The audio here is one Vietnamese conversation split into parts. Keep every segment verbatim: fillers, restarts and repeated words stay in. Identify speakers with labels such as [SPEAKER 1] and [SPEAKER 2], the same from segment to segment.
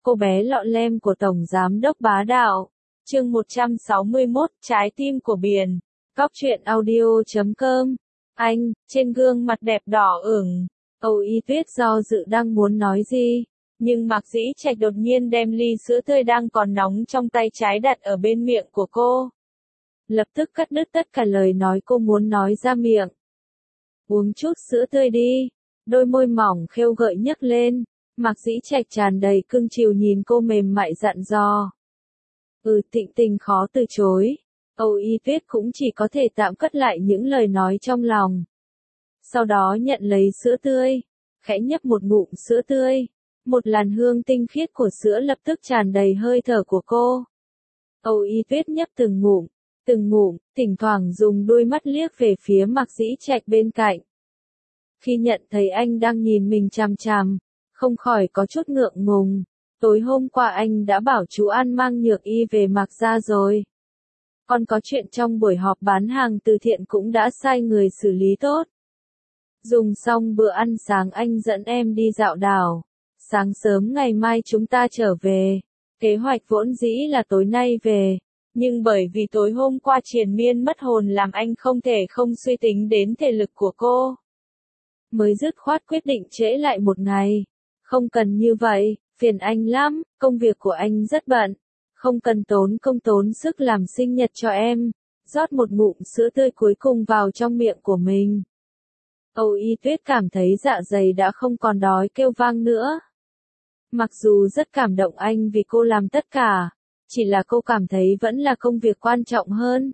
[SPEAKER 1] cô bé lọ lem của Tổng Giám đốc bá đạo. Chương một trăm sáu mươi mốt, Trái tim của biển. Cóc truyện audio chấm com. Anh, trên gương mặt đẹp đỏ ửng, Âu Y Tuyết do dự đang muốn nói gì, nhưng Mạc Dĩ Trạch đột nhiên đem ly sữa tươi đang còn nóng trong tay trái đặt ở bên miệng của cô. Lập tức cắt đứt tất cả lời nói cô muốn nói ra miệng. Uống chút sữa tươi đi. Đôi môi mỏng khêu gợi nhấc lên. Mạc Dĩ Trạch tràn đầy cưng chiều nhìn cô mềm mại dặn dò. Ừ, Tịnh Tình khó từ chối. Âu Y Tuyết cũng chỉ có thể tạm cất lại những lời nói trong lòng. Sau đó nhận lấy sữa tươi, khẽ nhấp một ngụm sữa tươi. Một làn hương tinh khiết của sữa lập tức tràn đầy hơi thở của cô. Âu Y Tuyết nhấp từng ngụm, từng ngụm, thỉnh thoảng dùng đôi mắt liếc về phía Mạc Dĩ Trạch bên cạnh. Khi nhận thấy anh đang nhìn mình chằm chằm, không khỏi có chút ngượng ngùng. Tối hôm qua anh đã bảo chú An mang Nhược Y về Mạc gia rồi. Còn có chuyện trong buổi họp bán hàng từ thiện cũng đã sai người xử lý tốt. Dùng xong bữa ăn sáng anh dẫn em đi dạo đảo. Sáng sớm ngày mai chúng ta trở về. Kế hoạch vốn dĩ là tối nay về. Nhưng bởi vì tối hôm qua triền miên mất hồn làm anh không thể không suy tính đến thể lực của cô. Mới dứt khoát quyết định trễ lại một ngày. Không cần như vậy, phiền anh lắm, công việc của anh rất bận. Không cần tốn công tốn sức làm sinh nhật cho em. Rót một ngụm sữa tươi cuối cùng vào trong miệng của mình. Âu Y Tuyết cảm thấy dạ dày đã không còn đói kêu vang nữa. Mặc dù rất cảm động anh vì cô làm tất cả, chỉ là cô cảm thấy vẫn là công việc quan trọng hơn.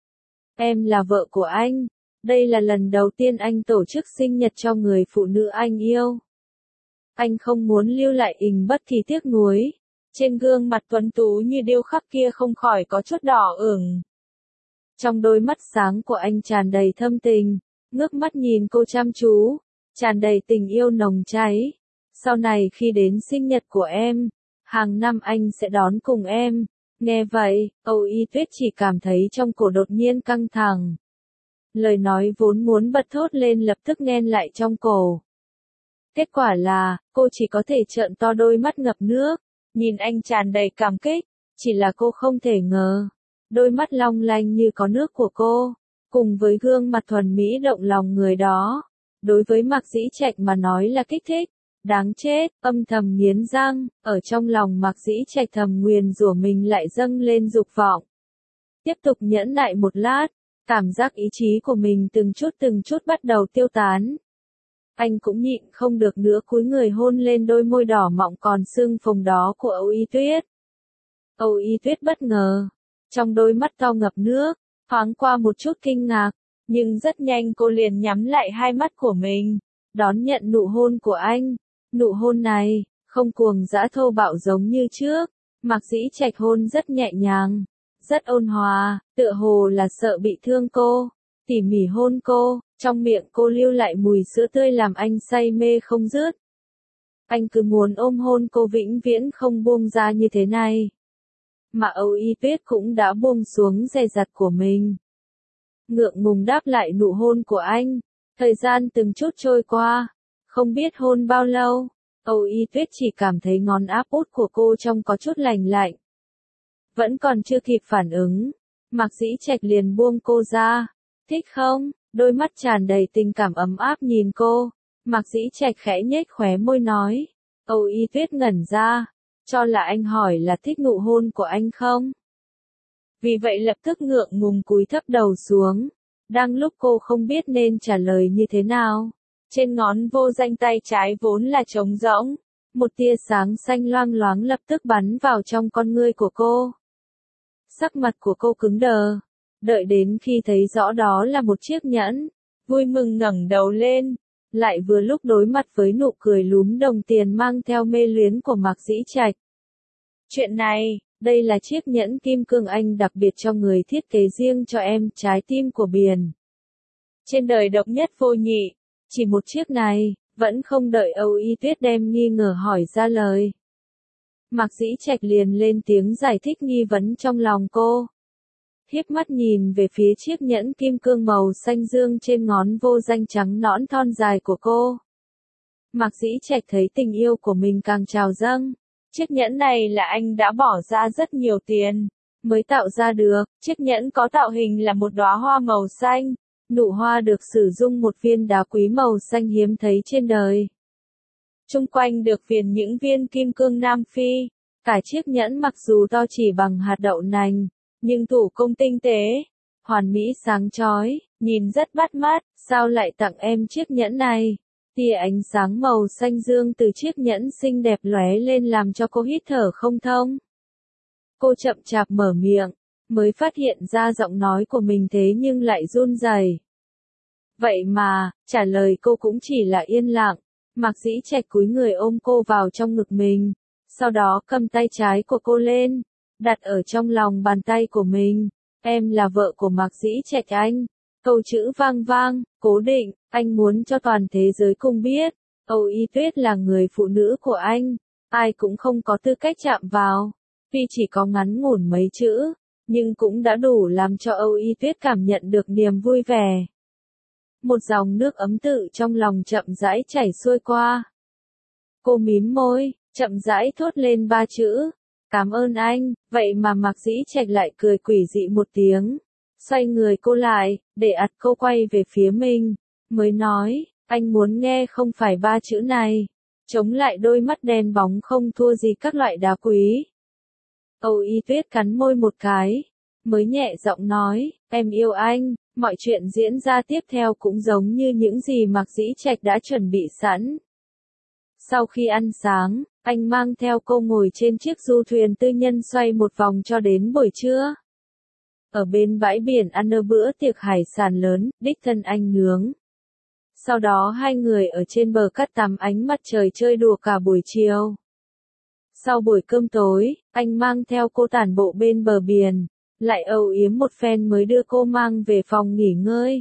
[SPEAKER 1] Em là vợ của anh. Đây là lần đầu tiên anh tổ chức sinh nhật cho người phụ nữ anh yêu. Anh không muốn lưu lại hình bất kỳ tiếc nuối. Trên gương mặt tuấn tú như điêu khắc kia không khỏi có chút đỏ ửng. Trong đôi mắt sáng của anh tràn đầy thâm tình, ngước mắt nhìn cô chăm chú, tràn đầy tình yêu nồng cháy. Sau này khi đến sinh nhật của em, hàng năm anh sẽ đón cùng em. Nghe vậy, Âu Y Tuyết chỉ cảm thấy trong cổ đột nhiên căng thẳng. Lời nói vốn muốn bật thốt lên lập tức nghẹn lại trong cổ. Kết quả là, cô chỉ có thể trợn to đôi mắt ngập nước, nhìn anh tràn đầy cảm kích. Chỉ là cô không thể ngờ, đôi mắt long lanh như có nước của cô, cùng với gương mặt thuần mỹ động lòng người đó, đối với Mạc Dĩ Trạch mà nói là kích thích. Đáng chết, âm thầm nghiến răng, ở trong lòng Mạc Dĩ Trạch thầm nguyền rủa mình lại dâng lên dục vọng. Tiếp tục nhẫn nại một lát, cảm giác ý chí của mình từng chút từng chút bắt đầu tiêu tán. Anh cũng nhịn không được nữa cúi người hôn lên đôi môi đỏ mọng còn sưng phồng đó của Âu Y Tuyết. Âu Y Tuyết bất ngờ, trong đôi mắt to ngập nước, thoáng qua một chút kinh ngạc, nhưng rất nhanh cô liền nhắm lại hai mắt của mình, đón nhận nụ hôn của anh. Nụ hôn này, không cuồng dã thô bạo giống như trước, Mạc Dĩ Trạch hôn rất nhẹ nhàng, rất ôn hòa, tựa hồ là sợ bị thương cô, tỉ mỉ hôn cô, trong miệng cô lưu lại mùi sữa tươi làm anh say mê không dứt. Anh cứ muốn ôm hôn cô vĩnh viễn không buông ra như thế này. Mà Âu Y Tuyết cũng đã buông xuống dè dặt của mình. Ngượng ngùng đáp lại nụ hôn của anh, thời gian từng chút trôi qua. Không biết hôn bao lâu, Âu Y Tuyết chỉ cảm thấy ngón áp út của cô trông có chút lành lạnh. Vẫn còn chưa kịp phản ứng, Mạc Dĩ Trạch liền buông cô ra. Thích không? Đôi mắt tràn đầy tình cảm ấm áp nhìn cô. Mạc Dĩ Trạch khẽ nhếch khóe môi nói. Âu Y Tuyết ngẩn ra, cho là anh hỏi là thích nụ hôn của anh không? Vì vậy lập tức ngượng ngùng cúi thấp đầu xuống. Đang lúc cô không biết nên trả lời như thế nào. Trên ngón vô danh tay trái vốn là trống rỗng, một tia sáng xanh loang loáng lập tức bắn vào trong con ngươi của cô. Sắc mặt của cô cứng đờ, đợi đến khi thấy rõ đó là một chiếc nhẫn, vui mừng ngẩng đầu lên, lại vừa lúc đối mặt với nụ cười lúm đồng tiền mang theo mê luyến của Mạc Dĩ Trạch. Chuyện này, đây là chiếc nhẫn kim cương anh đặc biệt cho người thiết kế riêng cho em, trái tim của biển. Trên đời độc nhất vô nhị. Chỉ một chiếc này, vẫn không đợi Âu Y Tuyết đem nghi ngờ hỏi ra lời. Mạc Dĩ Trạch liền lên tiếng giải thích nghi vấn trong lòng cô. Hiếp mắt nhìn về phía chiếc nhẫn kim cương màu xanh dương trên ngón vô danh trắng nõn thon dài của cô. Mạc Dĩ Trạch thấy tình yêu của mình càng trào dâng, Chiếc nhẫn này là anh đã bỏ ra rất nhiều tiền mới tạo ra được. Chiếc nhẫn có tạo hình là một đóa hoa màu xanh. Nụ hoa được sử dụng một viên đá quý màu xanh hiếm thấy trên đời. Chung quanh được viền những viên kim cương Nam Phi. Cả chiếc nhẫn mặc dù to chỉ bằng hạt đậu nành, nhưng thủ công tinh tế, hoàn mỹ sáng chói, nhìn rất bắt mắt. Sao lại tặng em chiếc nhẫn này? Tia ánh sáng màu xanh dương từ chiếc nhẫn xinh đẹp lóe lên làm cho cô hít thở không thông. Cô chậm chạp mở miệng, mới phát hiện ra giọng nói của mình thế nhưng lại run rẩy. Vậy mà, trả lời cô cũng chỉ là yên lặng. Mạc Dĩ Trạch cúi người ôm cô vào trong ngực mình, sau đó cầm tay trái của cô lên, đặt ở trong lòng bàn tay của mình. Em là vợ của Mạc Dĩ Trạch anh. Câu chữ vang vang, cố định, anh muốn cho toàn thế giới cùng biết, Âu Y Tuyết là người phụ nữ của anh, ai cũng không có tư cách chạm vào. Tuy chỉ có ngắn ngủn mấy chữ, nhưng cũng đã đủ làm cho Âu Y Tuyết cảm nhận được niềm vui vẻ. Một dòng nước ấm tự trong lòng chậm rãi chảy xuôi qua. Cô mím môi, chậm rãi thốt lên ba chữ, cảm ơn anh. Vậy mà Mạc Dĩ Trạch lại cười quỷ dị một tiếng, xoay người cô lại, để ặt cô quay về phía mình, mới nói, anh muốn nghe không phải ba chữ này. Chống lại đôi mắt đen bóng không thua gì các loại đá quý. Âu Y Tuyết cắn môi một cái, mới nhẹ giọng nói, em yêu anh. Mọi chuyện diễn ra tiếp theo cũng giống như những gì Mạc Dĩ Trạch đã chuẩn bị sẵn. Sau khi ăn sáng, anh mang theo cô ngồi trên chiếc du thuyền tư nhân xoay một vòng cho đến buổi trưa. Ở bên bãi biển ăn bữa tiệc hải sản lớn, đích thân anh nướng. Sau đó hai người ở trên bờ cát tắm ánh mặt trời chơi đùa cả buổi chiều. Sau buổi cơm tối, anh mang theo cô tản bộ bên bờ biển, lại âu yếm một phen mới đưa cô mang về phòng nghỉ ngơi.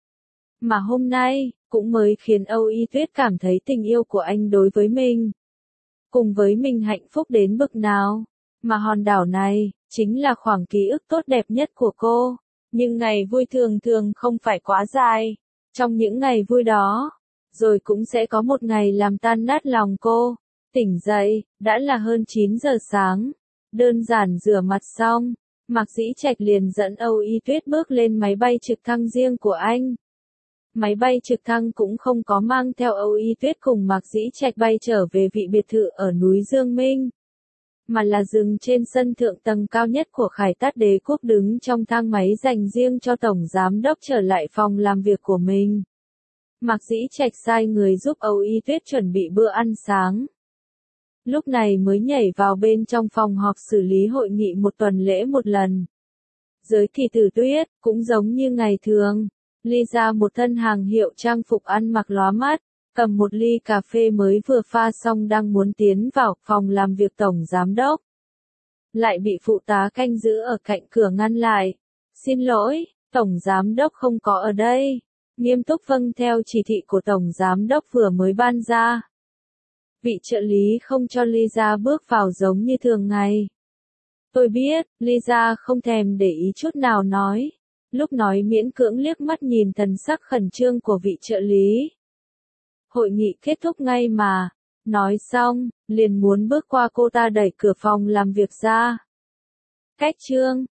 [SPEAKER 1] Mà hôm nay, cũng mới khiến Âu Y Tuyết cảm thấy tình yêu của anh đối với mình, cùng với mình hạnh phúc đến bực nào. Mà hòn đảo này, chính là khoảng ký ức tốt đẹp nhất của cô. Nhưng ngày vui thường thường không phải quá dài. Trong những ngày vui đó, rồi cũng sẽ có một ngày làm tan nát lòng cô. Tỉnh dậy, đã là hơn chín giờ sáng. Đơn giản rửa mặt xong, Mạc Dĩ Trạch liền dẫn Âu Y Tuyết bước lên máy bay trực thăng riêng của anh. Máy bay trực thăng cũng không có mang theo Âu Y Tuyết cùng Mạc Dĩ Trạch bay trở về vị biệt thự ở núi Dương Minh, mà là dừng trên sân thượng tầng cao nhất của Khải Tát Đế quốc, đứng trong thang máy dành riêng cho Tổng Giám đốc trở lại phòng làm việc của mình. Mạc Dĩ Trạch sai người giúp Âu Y Tuyết chuẩn bị bữa ăn sáng. Lúc này mới nhảy vào bên trong phòng họp xử lý hội nghị một tuần lễ một lần. Dưới thì Tử Tuyết, cũng giống như ngày thường, Lisa một thân hàng hiệu trang phục ăn mặc lóa mắt, cầm một ly cà phê mới vừa pha xong đang muốn tiến vào phòng làm việc Tổng Giám đốc. Lại bị phụ tá canh giữ ở cạnh cửa ngăn lại. Xin lỗi, Tổng Giám đốc không có ở đây. Nghiêm túc vâng theo chỉ thị của Tổng Giám đốc vừa mới ban ra. Vị trợ lý không cho Lisa bước vào giống như thường ngày. Tôi biết, Lisa không thèm để ý chút nào nói. Lúc nói miễn cưỡng liếc mắt nhìn thần sắc khẩn trương của vị trợ lý. Hội nghị kết thúc ngay mà. Nói xong, liền muốn bước qua cô ta đẩy cửa phòng làm việc ra. Cách chương